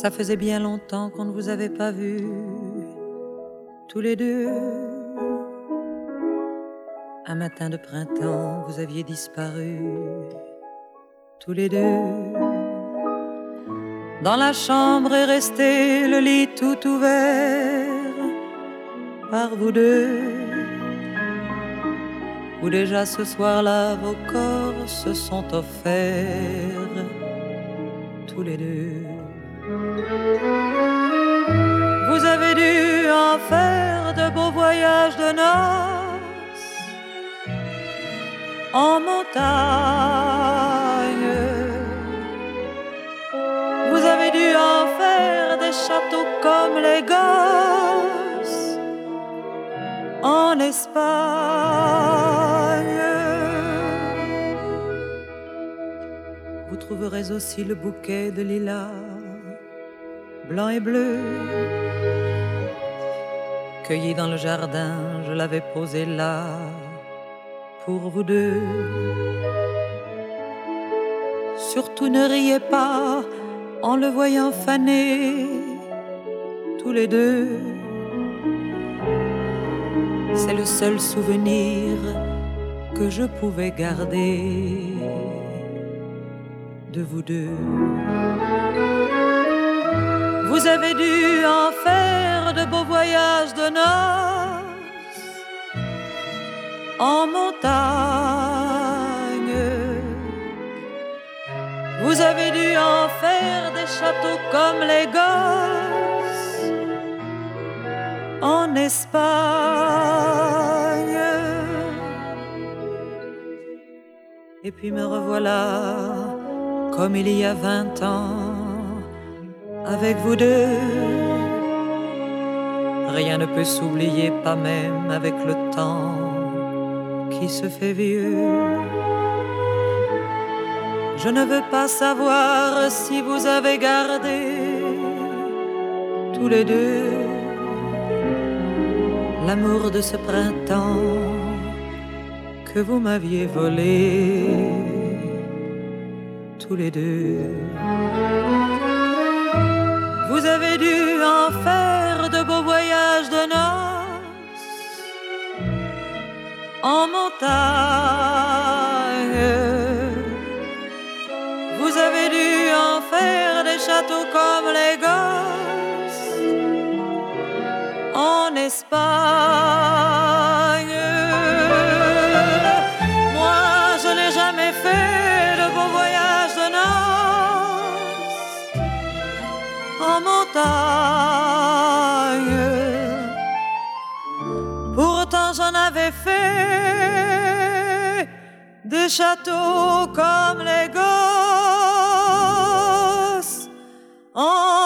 Ça faisait bien longtemps qu'on ne vous avait pas vus, tous les deux. Un matin de printemps, vous aviez disparu, tous les deux. Dans la chambre est resté le lit tout ouvert par vous deux. Où déjà ce soir-là, vos corps se sont offerts, tous les deux. Vous avez dû en faire de beaux voyages de noces en montagne. Vous avez dû en faire des châteaux comme les gosses en Espagne. Vous trouverez aussi le bouquet de lilas blanc et bleu cueilli dans le jardin, je l'avais posé là pour vous deux. Surtout ne riez pas en le voyant faner, tous les deux. C'est le seul souvenir que je pouvais garder de vous deux. Vous avez dû en faire de beaux voyages de noces en montagne. Vous avez dû en faire des châteaux comme les gosses en Espagne. Et puis me revoilà comme il y a 20 ans avec vous deux. Rien ne peut s'oublier, pas même avec le temps qui se fait vieux. Je ne veux pas savoir si vous avez gardé tous les deux l'amour de ce printemps que vous m'aviez volé, tous les deux. Vous avez dû en faire de beaux voyages de noces en montagne. Vous avez dû en faire des châteaux comme les gosses en Espagne. Moi, je n'ai jamais fait de beaux voyages de noces en montagne. Pourtant j'en avais fait des châteaux comme les gosses en